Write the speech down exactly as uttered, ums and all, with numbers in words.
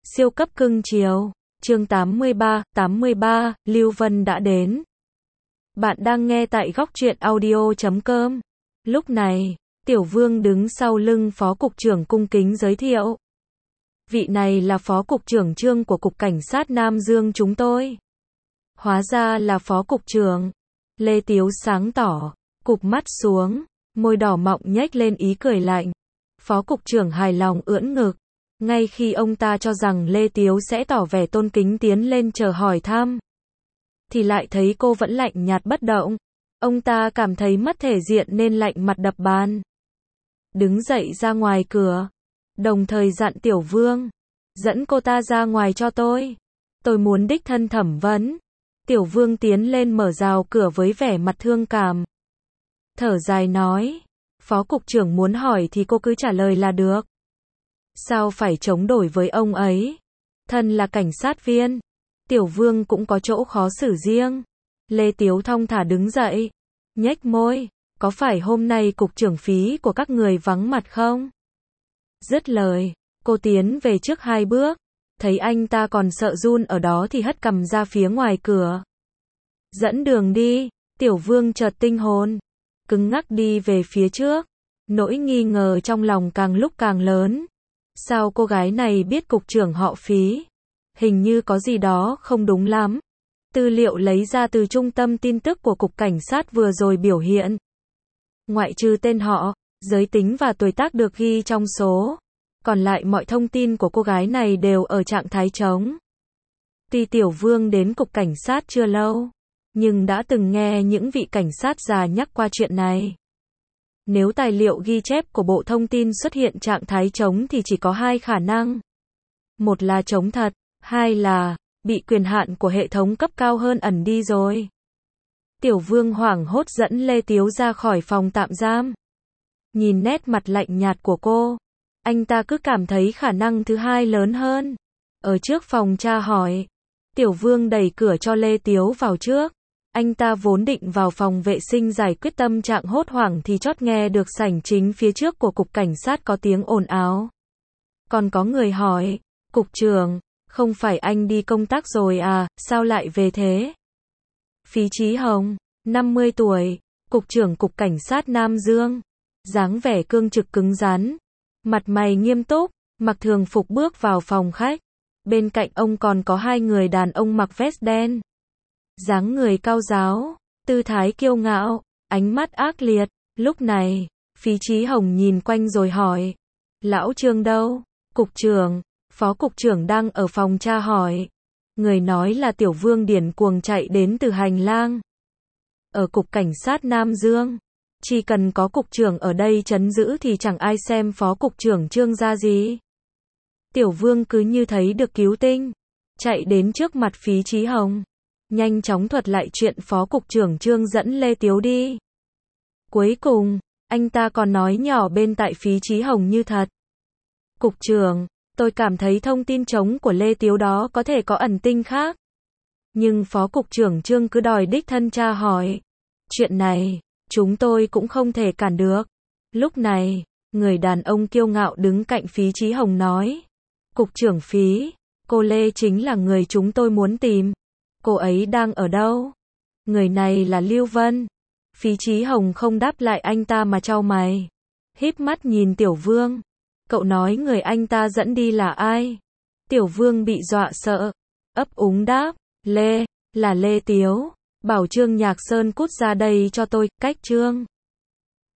Siêu cấp cưng chiều. Chương tám mươi ba, tám mươi ba, Lưu Vân đã đến. Bạn đang nghe tại góc truyện audio chấm com. Lúc này, Tiểu Vương đứng sau lưng Phó Cục trưởng cung kính giới thiệu. Vị này là Phó Cục trưởng Trương của Cục Cảnh sát Nam Dương chúng tôi. Hóa ra là Phó Cục trưởng. Lê Tiếu sáng tỏ, cụp mắt xuống, môi đỏ mọng nhếch lên ý cười lạnh. Phó Cục trưởng hài lòng ưỡn ngực. Ngay khi ông ta cho rằng Lê Tiếu sẽ tỏ vẻ tôn kính tiến lên chờ hỏi thăm, thì lại thấy cô vẫn lạnh nhạt bất động. Ông ta cảm thấy mất thể diện nên lạnh mặt đập bàn. Đứng dậy ra ngoài cửa, đồng thời dặn Tiểu Vương, dẫn cô ta ra ngoài cho tôi. Tôi muốn đích thân thẩm vấn. Tiểu Vương tiến lên mở rào cửa với vẻ mặt thương cảm. Thở dài nói, Phó Cục trưởng muốn hỏi thì cô cứ trả lời là được. Sao phải chống đổi với ông ấy? Thân là cảnh sát viên, Tiểu Vương cũng có chỗ khó xử riêng. Lê Tiếu thong thả đứng dậy, nhếch môi, có phải hôm nay cục trưởng phí của các người vắng mặt không? Dứt lời, cô tiến về trước hai bước, thấy anh ta còn sợ run ở đó thì hất cằm ra phía ngoài cửa. Dẫn đường đi. Tiểu Vương chợt tinh hồn, cứng ngắc đi về phía trước, nỗi nghi ngờ trong lòng càng lúc càng lớn. Sao cô gái này biết cục trưởng họ Phí? Hình như có gì đó không đúng lắm. Tư liệu lấy ra từ trung tâm tin tức của Cục Cảnh sát vừa rồi biểu hiện, ngoại trừ tên họ, giới tính và tuổi tác được ghi trong số, còn lại mọi thông tin của cô gái này đều ở trạng thái trống. Tuy Tiểu Vương đến Cục Cảnh sát chưa lâu, nhưng đã từng nghe những vị cảnh sát già nhắc qua chuyện này. Nếu tài liệu ghi chép của Bộ Thông tin xuất hiện trạng thái trống thì chỉ có hai khả năng. Một là trống thật, hai là bị quyền hạn của hệ thống cấp cao hơn ẩn đi rồi. Tiểu Vương hoảng hốt dẫn Lê Tiếu ra khỏi phòng tạm giam. Nhìn nét mặt lạnh nhạt của cô, anh ta cứ cảm thấy khả năng thứ hai lớn hơn. Ở trước phòng tra hỏi, Tiểu Vương đẩy cửa cho Lê Tiếu vào trước. Anh ta vốn định vào phòng vệ sinh giải quyết tâm trạng hốt hoảng thì chót nghe được sảnh chính phía trước của Cục Cảnh sát có tiếng ồn ào. Còn có người hỏi, Cục trưởng, không phải anh đi công tác rồi à, sao lại về thế? Phí Chí Hồng, năm mươi tuổi, Cục trưởng Cục Cảnh sát Nam Dương, dáng vẻ cương trực cứng rắn, mặt mày nghiêm túc, mặc thường phục bước vào phòng khách. Bên cạnh ông còn có hai người đàn ông mặc vest đen. Dáng người cao ráo, tư thái kiêu ngạo, ánh mắt ác liệt. Lúc này, Phí Chí Hồng nhìn quanh rồi hỏi, Lão Trương đâu? Cục trưởng, Phó Cục trưởng đang ở phòng tra hỏi. Người nói là Tiểu Vương điển cuồng chạy đến từ hành lang. Ở Cục Cảnh sát Nam Dương, chỉ cần có Cục trưởng ở đây trấn giữ thì chẳng ai xem Phó Cục trưởng Trương ra gì. Tiểu Vương cứ như thấy được cứu tinh, chạy đến trước mặt Phí Chí Hồng, nhanh chóng thuật lại chuyện Phó Cục trưởng Trương dẫn Lê Tiếu đi. Cuối cùng, anh ta còn nói nhỏ bên tai Phí Chí Hồng như thật. Cục trưởng, tôi cảm thấy thông tin trống của Lê Tiếu đó có thể có ẩn tinh khác. Nhưng Phó Cục trưởng Trương cứ đòi đích thân tra hỏi. Chuyện này, chúng tôi cũng không thể cản được. Lúc này, người đàn ông kiêu ngạo đứng cạnh Phí Chí Hồng nói. Cục trưởng Phí, cô Lê chính là người chúng tôi muốn tìm. Cô ấy đang ở đâu? Người này là Lưu Vân. Phí Chí Hồng không đáp lại anh ta mà chau mày, híp mắt nhìn Tiểu Vương. Cậu nói người anh ta dẫn đi là ai? Tiểu Vương bị dọa sợ, ấp úng đáp, Lê, là Lê Tiếu. Bảo Trương Nhạc Sơn cút ra đây cho tôi. Cách Trương